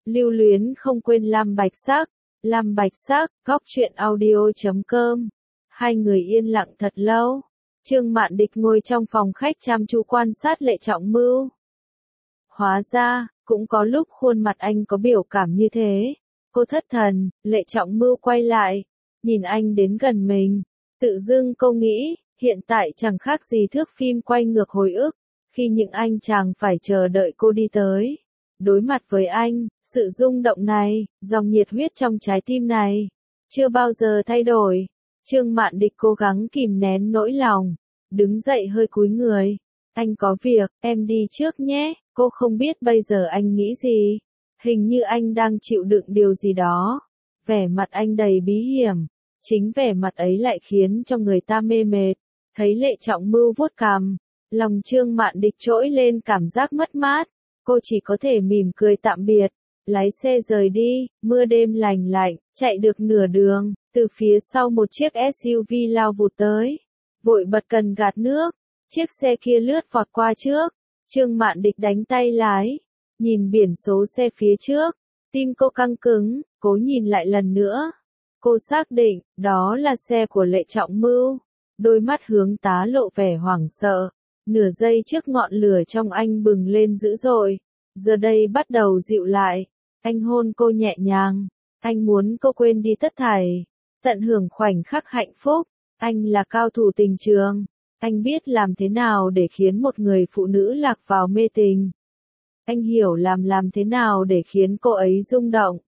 Lưu luyến không quên Lam Bạch Sắc, góc truyện audio.com. Hai người yên lặng thật lâu. Trương Mạn Địch ngồi trong phòng khách chăm chú quan sát Lệ Trọng Mưu. Hóa ra, cũng có lúc khuôn mặt anh có biểu cảm như thế. Cô thất thần, Lệ Trọng Mưu quay lại, nhìn anh đến gần mình. Tự dưng cô nghĩ, hiện tại chẳng khác gì thước phim quay ngược hồi ức, khi những anh chàng phải chờ đợi cô đi tới. Đối mặt với anh, sự rung động này, dòng nhiệt huyết trong trái tim này, chưa bao giờ thay đổi. Trương Mạn Địch cố gắng kìm nén nỗi lòng, đứng dậy hơi cúi người. Anh có việc, em đi trước nhé. Cô không biết bây giờ anh nghĩ gì. Hình như anh đang chịu đựng điều gì đó. Vẻ mặt anh đầy bí hiểm. Chính vẻ mặt ấy lại khiến cho người ta mê mệt. Thấy Lệ Trọng Mưu vuốt cằm, lòng Trương Mạn Địch trỗi lên cảm giác mất mát. Cô chỉ có thể mỉm cười tạm biệt, lái xe rời đi. Mưa đêm lành lạnh, chạy được nửa đường, từ phía sau một chiếc SUV lao vụt tới. Vội bật cần gạt nước, chiếc xe kia lướt vọt qua trước. Trương Mạn Địch đánh tay lái, nhìn biển số xe phía trước, tim cô căng cứng, cố nhìn lại lần nữa. Cô xác định, đó là xe của Lệ Trọng Mưu. Đôi mắt hướng tá lộ vẻ hoảng sợ. Nửa giây trước ngọn lửa trong anh bừng lên dữ dội, giờ đây bắt đầu dịu lại. Anh hôn cô nhẹ nhàng, anh muốn cô quên đi tất thảy, tận hưởng khoảnh khắc hạnh phúc. Anh là cao thủ tình trường, anh biết làm thế nào để khiến một người phụ nữ lạc vào mê tình. Anh hiểu làm thế nào để khiến cô ấy rung động.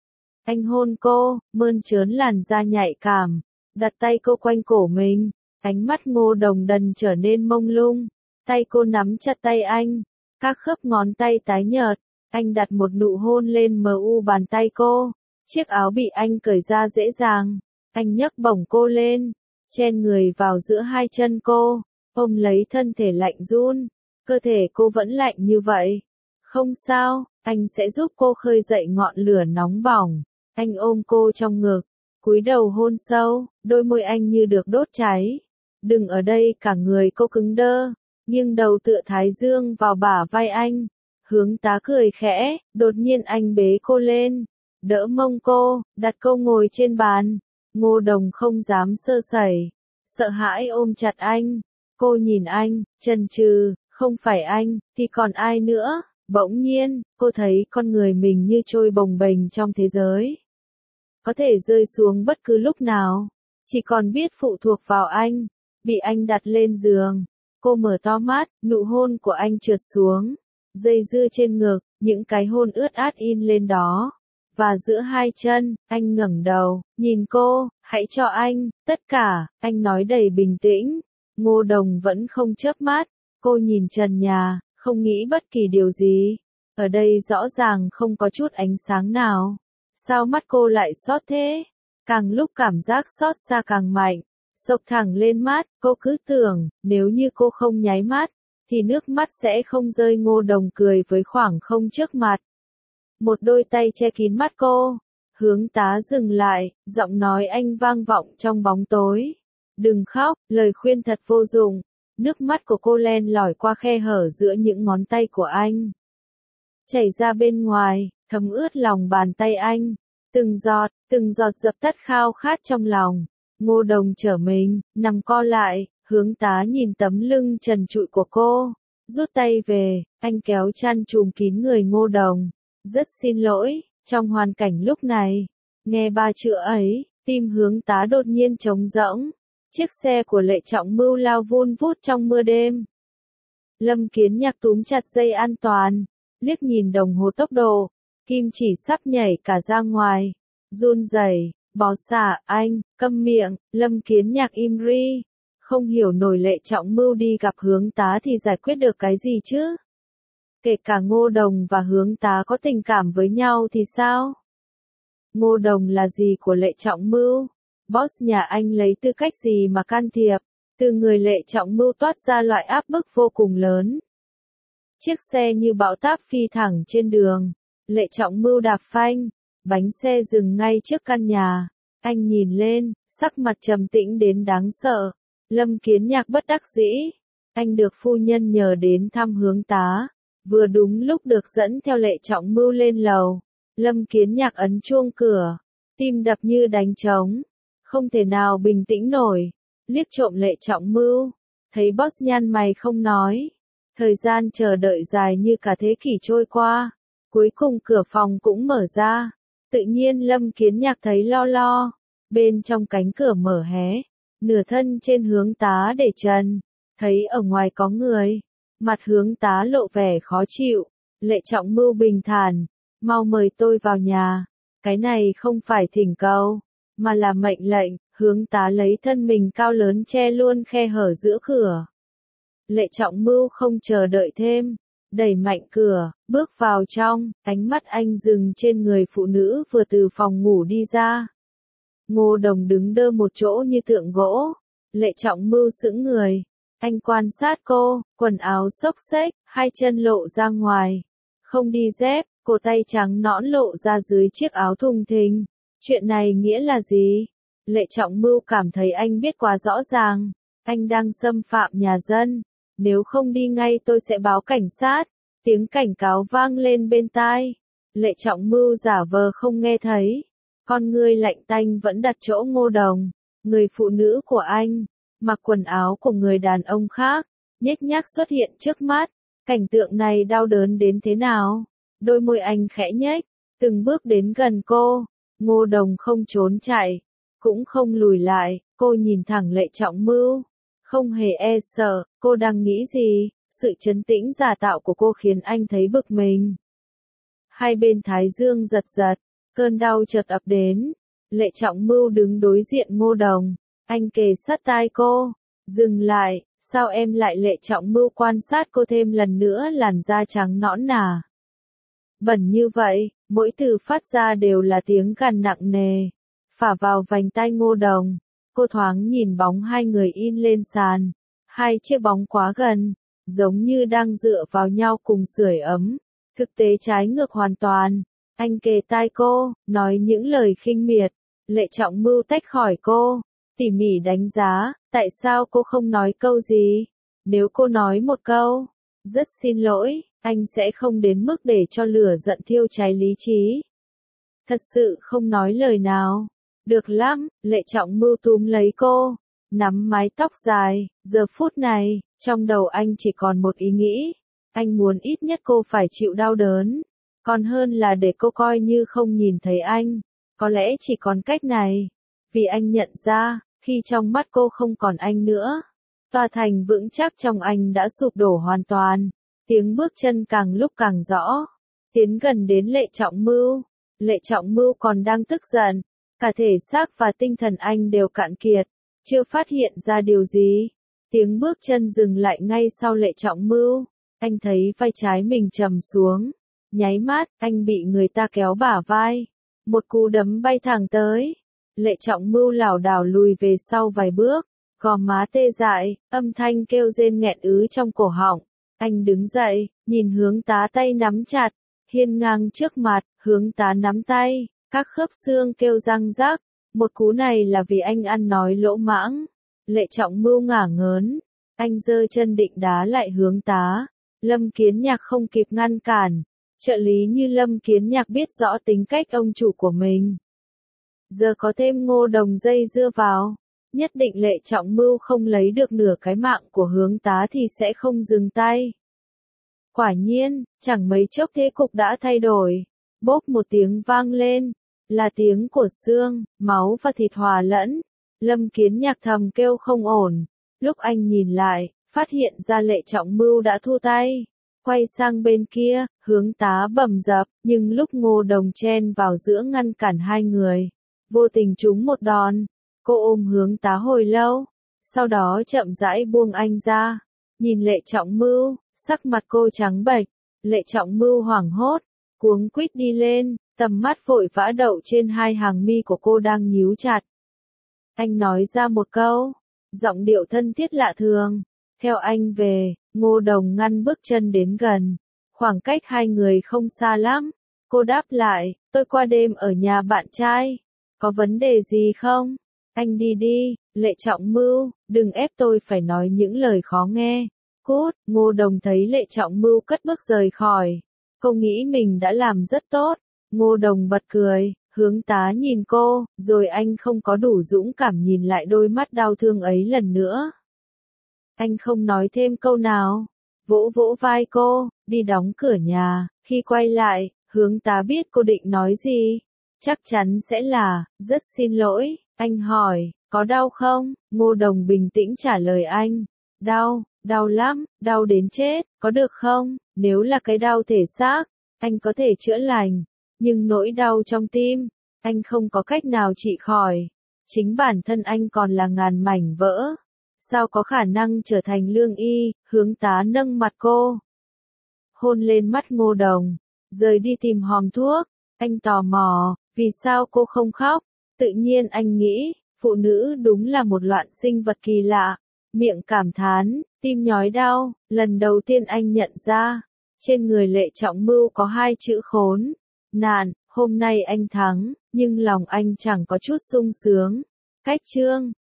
Anh hôn cô, mơn trớn làn da nhạy cảm, đặt tay cô quanh cổ mình. Ánh mắt Ngô Đồng dần trở nên mông lung, tay cô nắm chặt tay anh, các khớp ngón tay tái nhợt, anh đặt một nụ hôn lên mu bàn tay cô, chiếc áo bị anh cởi ra dễ dàng, anh nhấc bổng cô lên, chen người vào giữa hai chân cô, ôm lấy thân thể lạnh run, cơ thể cô vẫn lạnh như vậy. Không sao, anh sẽ giúp cô khơi dậy ngọn lửa nóng bỏng, anh ôm cô trong ngực, cúi đầu hôn sâu, đôi môi anh như được đốt cháy. Đừng ở đây, cả người cô cứng đơ, nghiêng đầu tựa thái dương vào bả vai anh. Hướng tá cười khẽ, đột nhiên anh bế cô lên, đỡ mông cô, đặt cô ngồi trên bàn. Ngô Đồng không dám sơ sẩy, sợ hãi ôm chặt anh. Cô nhìn anh, chần chừ, không phải anh, thì còn ai nữa? Bỗng nhiên, cô thấy con người mình như trôi bồng bềnh trong thế giới. Có thể rơi xuống bất cứ lúc nào, chỉ còn biết phụ thuộc vào anh. Bị anh đặt lên giường, cô mở to mắt, nụ hôn của anh trượt xuống, dây dưa trên ngực, những cái hôn ướt át in lên đó. Và giữa hai chân, anh ngẩng đầu, nhìn cô, hãy cho anh, tất cả, anh nói đầy bình tĩnh. Ngô Đồng vẫn không chớp mắt, cô nhìn trần nhà, không nghĩ bất kỳ điều gì. Ở đây rõ ràng không có chút ánh sáng nào. Sao mắt cô lại xót thế? Càng lúc cảm giác xót xa càng mạnh. Xộc thẳng lên mắt, cô cứ tưởng, nếu như cô không nháy mắt, thì nước mắt sẽ không rơi. Ngô Đồng cười với khoảng không trước mặt. Một đôi tay che kín mắt cô. Hướng tá dừng lại, giọng nói anh vang vọng trong bóng tối. Đừng khóc, lời khuyên thật vô dụng. Nước mắt của cô len lỏi qua khe hở giữa những ngón tay của anh. Chảy ra bên ngoài, thấm ướt lòng bàn tay anh. Từng giọt dập tắt khao khát trong lòng. Ngô Đồng trở mình, nằm co lại, hướng tá nhìn tấm lưng trần trụi của cô. Rút tay về, anh kéo chăn trùm kín người Ngô Đồng. Rất xin lỗi, trong hoàn cảnh lúc này. Nghe ba chữ ấy, tim hướng tá đột nhiên trống rỗng. Chiếc xe của Lệ Trọng Mưu lao vun vút trong mưa đêm. Lâm Kiến Nhạc túm chặt dây an toàn, liếc nhìn đồng hồ tốc độ, kim chỉ sắp nhảy cả ra ngoài. Run rẩy. Bó xả, anh, câm miệng. Lâm Kiến Nhạc im ri, không hiểu nổi Lệ Trọng Mưu đi gặp hướng tá thì giải quyết được cái gì chứ? Kể cả Ngô Đồng và hướng tá có tình cảm với nhau thì sao? Ngô Đồng là gì của Lệ Trọng Mưu? Boss nhà anh lấy tư cách gì mà can thiệp? Từ người Lệ Trọng Mưu toát ra loại áp bức vô cùng lớn. Chiếc xe như bão táp phi thẳng trên đường. Lệ Trọng Mưu đạp phanh, bánh xe dừng ngay trước căn nhà. Anh nhìn lên, sắc mặt trầm tĩnh đến đáng sợ. Lâm Kiến Nhạc bất đắc dĩ. Anh được phu nhân nhờ đến thăm hướng tá. Vừa đúng lúc được dẫn theo Lệ Trọng Mưu lên lầu. Lâm Kiến Nhạc ấn chuông cửa, tim đập như đánh trống, không thể nào bình tĩnh nổi, liếc trộm Lệ Trọng Mưu, thấy boss nhăn mày không nói. Thời gian chờ đợi dài như cả thế kỷ trôi qua, cuối cùng cửa phòng cũng mở ra. Tự nhiên Lâm Kiến Nhạc thấy lo lo, bên trong cánh cửa mở hé, nửa thân trên Hướng Tá để trần, thấy ở ngoài có người, mặt Hướng Tá lộ vẻ khó chịu. Lệ Trọng Mưu bình thản, mau mời tôi vào nhà, cái này không phải thỉnh cầu, mà là mệnh lệnh. Hướng Tá lấy thân mình cao lớn che luôn khe hở giữa cửa. Lệ Trọng Mưu không chờ đợi thêm, đẩy mạnh cửa, bước vào trong, ánh mắt anh dừng trên người phụ nữ vừa từ phòng ngủ đi ra. Ngô Đồng đứng đơ một chỗ như tượng gỗ, Lệ Trọng Mưu sững người, anh quan sát cô, quần áo xốc xếch, hai chân lộ ra ngoài, không đi dép, cổ tay trắng nõn lộ ra dưới chiếc áo thùng thình. Chuyện này nghĩa là gì? Lệ Trọng Mưu cảm thấy anh biết quá rõ ràng, anh đang xâm phạm nhà dân, nếu không đi ngay tôi sẽ báo cảnh sát. Tiếng cảnh cáo vang lên bên tai. Lệ Trọng Mưu giả vờ không nghe thấy, con ngươi lạnh tanh vẫn đặt chỗ Ngô Đồng, người phụ nữ của anh, mặc quần áo của người đàn ông khác, nhếch nhác xuất hiện trước mắt. Cảnh tượng này đau đớn đến thế nào? Đôi môi anh khẽ nhếch, từng bước đến gần cô. Ngô Đồng không trốn chạy, cũng không lùi lại, cô nhìn thẳng Lệ Trọng Mưu, không hề e sợ. Cô đang nghĩ gì? Sự trấn tĩnh giả tạo của cô khiến anh thấy bực mình. Hai bên thái dương giật giật, cơn đau chợt ập đến. Lệ Trọng Mưu đứng đối diện Ngô Đồng, anh kề sát tai cô, dừng lại, sao em lại? Lệ Trọng Mưu quan sát cô thêm lần nữa, làn da trắng nõn nà, bẩn như vậy, mỗi từ phát ra đều là tiếng gằn nặng nề, phả vào vành tai Ngô Đồng. Cô thoáng nhìn bóng hai người in lên sàn, hai chiếc bóng quá gần, giống như đang dựa vào nhau cùng sưởi ấm, thực tế trái ngược hoàn toàn. Anh kề tai cô, nói những lời khinh miệt. Lệ Trọng Mưu tách khỏi cô, tỉ mỉ đánh giá, tại sao cô không nói câu gì? Nếu cô nói một câu, rất xin lỗi, anh sẽ không đến mức để cho lửa giận thiêu cháy lý trí. Thật sự không nói lời nào. Được lắm, Lệ Trọng Mưu túm lấy cô, nắm mái tóc dài. Giờ phút này, trong đầu anh chỉ còn một ý nghĩ. Anh muốn ít nhất cô phải chịu đau đớn, còn hơn là để cô coi như không nhìn thấy anh. Có lẽ chỉ còn cách này, vì anh nhận ra, khi trong mắt cô không còn anh nữa, tòa thành vững chắc trong anh đã sụp đổ hoàn toàn. Tiếng bước chân càng lúc càng rõ, tiến gần đến Lệ Trọng Mưu. Lệ Trọng Mưu còn đang tức giận, cả thể xác và tinh thần anh đều cạn kiệt, chưa phát hiện ra điều gì. Tiếng bước chân dừng lại ngay sau Lệ Trọng Mưu, anh thấy vai trái mình trầm xuống, nháy mắt, anh bị người ta kéo bả vai, một cú đấm bay thẳng tới. Lệ Trọng Mưu lảo đảo lùi về sau vài bước, gò má tê dại, âm thanh kêu rên nghẹn ứ trong cổ họng. Anh đứng dậy, nhìn Hướng Tá tay nắm chặt, hiên ngang trước mặt. Hướng Tá nắm tay, các khớp xương kêu răng rắc. Một cú này là vì anh ăn nói lỗ mãng. Lệ Trọng Mưu ngả ngớn, anh giơ chân định đá lại Hướng Tá. Lâm Kiến Nhạc không kịp ngăn cản. Trợ lý như Lâm Kiến Nhạc biết rõ tính cách ông chủ của mình. Giờ có thêm Ngô Đồng dây dưa vào, nhất định Lệ Trọng Mưu không lấy được nửa cái mạng của Hướng Tá thì sẽ không dừng tay. Quả nhiên, chẳng mấy chốc thế cục đã thay đổi. Bốp một tiếng vang lên, là tiếng của xương, máu và thịt hòa lẫn. Lâm Kiến Nhạc thầm kêu không ổn. Lúc anh nhìn lại, phát hiện ra Lệ Trọng Mưu đã thu tay. Quay sang bên kia, Hướng Tá bầm dập, nhưng lúc Ngô Đồng chen vào giữa ngăn cản hai người, vô tình trúng một đòn. Cô ôm Hướng Tá hồi lâu, sau đó chậm rãi buông anh ra. Nhìn Lệ Trọng Mưu, sắc mặt cô trắng bệch. Lệ Trọng Mưu hoảng hốt, cuống quýt đi lên, tầm mắt vội vã đậu trên hai hàng mi của cô đang nhíu chặt. Anh nói ra một câu, giọng điệu thân thiết lạ thường. Theo anh về. Ngô Đồng ngăn bước chân đến gần, khoảng cách hai người không xa lắm. Cô đáp lại, tôi qua đêm ở nhà bạn trai. Có vấn đề gì không? Anh đi đi. Lệ Trọng Mưu, đừng ép tôi phải nói những lời khó nghe. Cút. Ngô Đồng thấy Lệ Trọng Mưu cất bước rời khỏi. Cô nghĩ mình đã làm rất tốt, Ngô Đồng bật cười, hướng tá nhìn cô, rồi anh không có đủ dũng cảm nhìn lại đôi mắt đau thương ấy lần nữa. Anh không nói thêm câu nào, vỗ vỗ vai cô, đi đóng cửa nhà, khi quay lại, hướng tá biết cô định nói gì. Chắc chắn sẽ là, rất xin lỗi, anh hỏi, có đau không? Ngô Đồng bình tĩnh trả lời anh, đau, đau lắm, đau đến chết, có được không? Nếu là cái đau thể xác, anh có thể chữa lành, nhưng nỗi đau trong tim, anh không có cách nào trị khỏi. Chính bản thân anh còn là ngàn mảnh vỡ. Sao có khả năng trở thành lương y? Hướng tá nâng mặt cô, hôn lên mắt Ngô Đồng, rời đi tìm hòm thuốc. Anh tò mò, vì sao cô không khóc? Tự nhiên anh nghĩ, phụ nữ đúng là một loạn sinh vật kỳ lạ. Miệng cảm thán, tim nhói đau, lần đầu tiên anh nhận ra, trên người Lệ Trọng Mưu có hai chữ khốn, nạn. Hôm nay anh thắng, nhưng lòng anh chẳng có chút sung sướng. Cách chương